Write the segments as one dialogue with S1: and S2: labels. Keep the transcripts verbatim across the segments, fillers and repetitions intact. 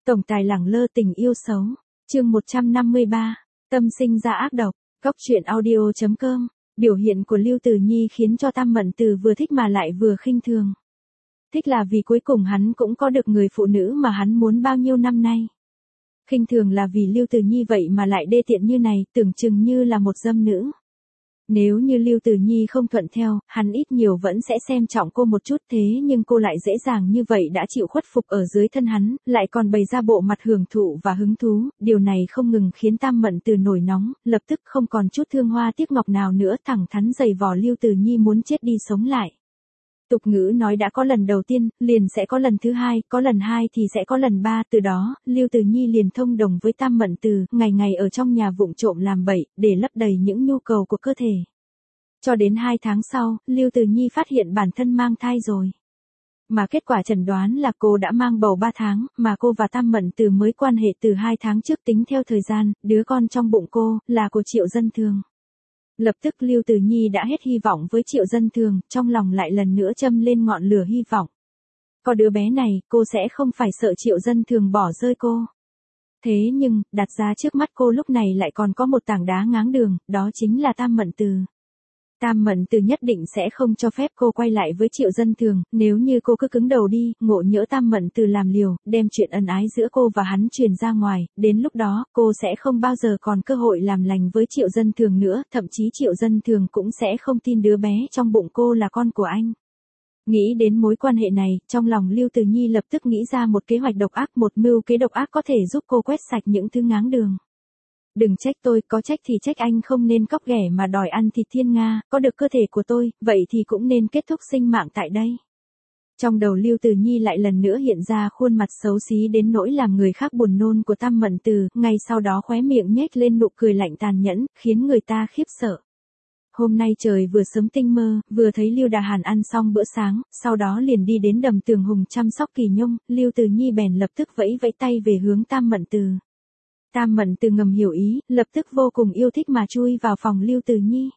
S1: Tổng tài lẳng lơ tình yêu xấu. Chương một trăm năm mươi ba. Tâm sinh ra ác độc. Góc truyện audio chấm com. Biểu hiện của Lưu Tử Nhi khiến cho Tam Mẫn Từ vừa thích mà lại vừa khinh thường. Thích là vì cuối cùng hắn cũng có được người phụ nữ mà hắn muốn bao nhiêu năm nay. Khinh thường là vì Lưu Tử Nhi vậy mà lại đê tiện như này, tưởng chừng như là một dâm nữ. Nếu như Lưu Tử Nhi không thuận theo, hắn ít nhiều vẫn sẽ xem trọng cô một chút, thế nhưng cô lại dễ dàng như vậy đã chịu khuất phục ở dưới thân hắn, lại còn bày ra bộ mặt hưởng thụ và hứng thú, điều này không ngừng khiến Tam Mẫn Từ nổi nóng, lập tức không còn chút thương hoa tiếc ngọc nào nữa, thẳng thắn giày vò Lưu Tử Nhi muốn chết đi sống lại. Tục ngữ nói đã có lần đầu tiên, liền sẽ có lần thứ hai, có lần hai thì sẽ có lần ba, từ đó, Lưu Tử Nhi liền thông đồng với Tam Mẫn Từ, ngày ngày ở trong nhà vụng trộm làm bậy, để lấp đầy những nhu cầu của cơ thể. Cho đến hai tháng sau, Lưu Tử Nhi phát hiện bản thân mang thai rồi. Mà kết quả chẩn đoán là cô đã mang bầu ba tháng, mà cô và Tam Mẫn Từ mới quan hệ từ hai tháng trước tính theo thời gian, đứa con trong bụng cô, là của Triệu Dân Thường. Lập tức Lưu Tử Nhi đã hết hy vọng với Triệu Dân Thường, trong lòng lại lần nữa châm lên ngọn lửa hy vọng. Có đứa bé này, cô sẽ không phải sợ Triệu Dân Thường bỏ rơi cô. Thế nhưng, đặt ra trước mắt cô lúc này lại còn có một tảng đá ngáng đường, đó chính là Tam Mẫn Từ. Tam Mẫn Từ nhất định sẽ không cho phép cô quay lại với Triệu Dân Thường, nếu như cô cứ cứng đầu đi, ngộ nhỡ Tam Mẫn Từ làm liều, đem chuyện ân ái giữa cô và hắn truyền ra ngoài, đến lúc đó, cô sẽ không bao giờ còn cơ hội làm lành với Triệu Dân Thường nữa, thậm chí Triệu Dân Thường cũng sẽ không tin đứa bé trong bụng cô là con của anh. Nghĩ đến mối quan hệ này, trong lòng Lưu Tử Nhi lập tức nghĩ ra một kế hoạch độc ác, một mưu kế độc ác có thể giúp cô quét sạch những thứ ngáng đường. Đừng trách tôi, có trách thì trách anh không nên cóc ghẻ mà đòi ăn thịt thiên nga, có được cơ thể của tôi, vậy thì cũng nên kết thúc sinh mạng tại đây. Trong đầu Lưu Tử Nhi lại lần nữa hiện ra khuôn mặt xấu xí đến nỗi làm người khác buồn nôn của Tam Mẫn Từ, ngay sau đó khóe miệng nhếch lên nụ cười lạnh tàn nhẫn, khiến người ta khiếp sợ. Hôm nay trời vừa sớm tinh mơ, vừa thấy Lưu Đà Hàn ăn xong bữa sáng, sau đó liền đi đến đầm Tường Hùng chăm sóc Kỳ Nhung, Lưu Tử Nhi bèn lập tức vẫy vẫy tay về hướng Tam Mẫn Từ. Tam Mẫn Từ ngầm hiểu ý, lập tức vô cùng yêu thích mà chui vào phòng Lưu Tử Nhi.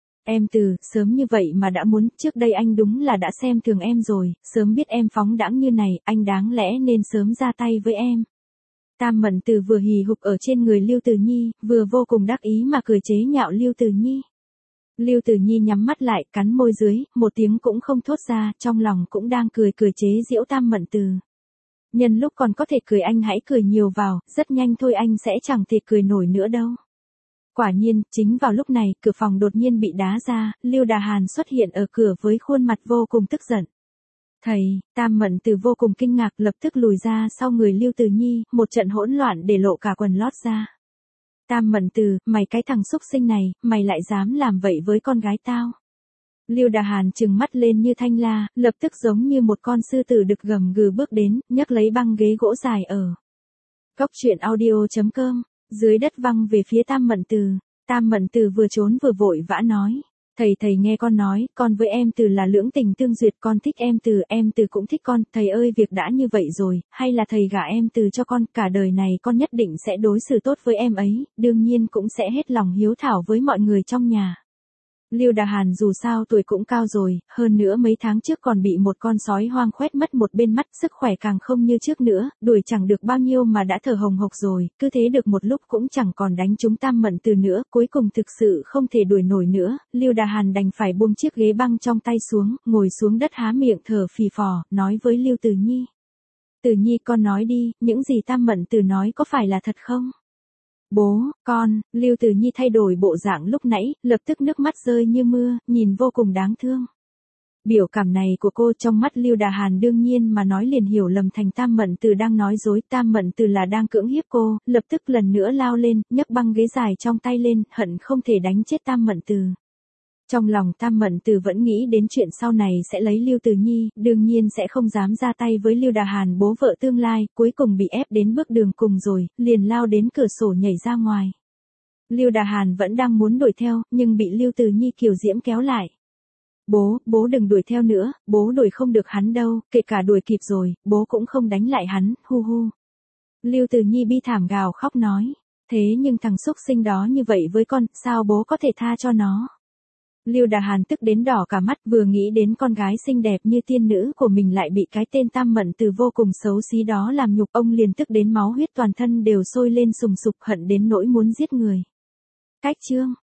S1: Em Từ, sớm như vậy mà đã muốn, trước đây anh đúng là đã xem thường em rồi, sớm biết em phóng đãng như này, anh đáng lẽ nên sớm ra tay với em. Tam Mẫn Từ vừa hì hục ở trên người Lưu Tử Nhi, vừa vô cùng đắc ý mà cười chế nhạo Lưu Tử Nhi. Lưu Tử Nhi nhắm mắt lại, cắn môi dưới, một tiếng cũng không thốt ra, trong lòng cũng đang cười cười chế giễu Tam Mẫn Từ. Nhân lúc còn có thể cười anh hãy cười nhiều vào, rất nhanh thôi anh sẽ chẳng thể cười nổi nữa đâu. Quả nhiên, chính vào lúc này, cửa phòng đột nhiên bị đá ra, Lưu Đà Hàn xuất hiện ở cửa với khuôn mặt vô cùng tức giận. Thầy, Tam Mẫn Từ vô cùng kinh ngạc lập tức lùi ra sau người Lưu Tử Nhi, một trận hỗn loạn để lộ cả quần lót ra. Tam Mẫn Từ, mày cái thằng xúc sinh này, mày lại dám làm vậy với con gái tao. Lưu Đà Hàn trừng mắt lên như thanh la, lập tức giống như một con sư tử đực gầm gừ bước đến, nhấc lấy băng ghế gỗ dài ở góc truyện audio chấm com, dưới đất văng về phía Tam Mẫn Từ. Tam Mẫn Từ vừa trốn vừa vội vã nói, thầy thầy nghe con nói, con với em Từ là lưỡng tình tương duyệt, con thích em Từ, em Từ cũng thích con, thầy ơi việc đã như vậy rồi, hay là thầy gả em Từ cho con, cả đời này con nhất định sẽ đối xử tốt với em ấy, đương nhiên cũng sẽ hết lòng hiếu thảo với mọi người trong nhà. Lưu Đà Hàn dù sao tuổi cũng cao rồi, hơn nữa mấy tháng trước còn bị một con sói hoang khoét mất một bên mắt, sức khỏe càng không như trước nữa, đuổi chẳng được bao nhiêu mà đã thở hồng hộc rồi, cứ thế được một lúc cũng chẳng còn đánh trúng Tam Mẫn Từ nữa, cuối cùng thực sự không thể đuổi nổi nữa, Lưu Đà Hàn đành phải buông chiếc ghế băng trong tay xuống, ngồi xuống đất há miệng thở phì phò, nói với Lưu Tử Nhi. Tử Nhi con nói đi, những gì Tam Mẫn Từ nói có phải là thật không? Bố, con, Lưu Tử Nhi thay đổi bộ dạng lúc nãy, lập tức nước mắt rơi như mưa, nhìn vô cùng đáng thương. Biểu cảm này của cô trong mắt Lưu Đà Hàn đương nhiên mà nói liền hiểu lầm thành Tam Mẫn Từ đang nói dối, Tam Mẫn Từ là đang cưỡng hiếp cô, lập tức lần nữa lao lên, nhấc băng ghế dài trong tay lên, hận không thể đánh chết Tam Mẫn Từ. Trong lòng Tam Mẫn Từ vẫn nghĩ đến chuyện sau này sẽ lấy Lưu Tử Nhi, đương nhiên sẽ không dám ra tay với Lưu Đà Hàn bố vợ tương lai, cuối cùng bị ép đến bước đường cùng rồi, liền lao đến cửa sổ nhảy ra ngoài. Lưu Đà Hàn vẫn đang muốn đuổi theo, nhưng bị Lưu Tử Nhi kiều diễm kéo lại. Bố, bố đừng đuổi theo nữa, bố đuổi không được hắn đâu, kể cả đuổi kịp rồi, bố cũng không đánh lại hắn, hu hu. Lưu Tử Nhi bi thảm gào khóc nói, thế nhưng thằng xúc sinh đó như vậy với con, sao bố có thể tha cho nó? Lưu Đà Hàn tức đến đỏ cả mắt, vừa nghĩ đến con gái xinh đẹp như tiên nữ của mình lại bị cái tên Tam Mận Từ vô cùng xấu xí đó làm nhục, ông liền tức đến máu huyết toàn thân đều sôi lên sùng sục, hận đến nỗi muốn giết người. Cách chương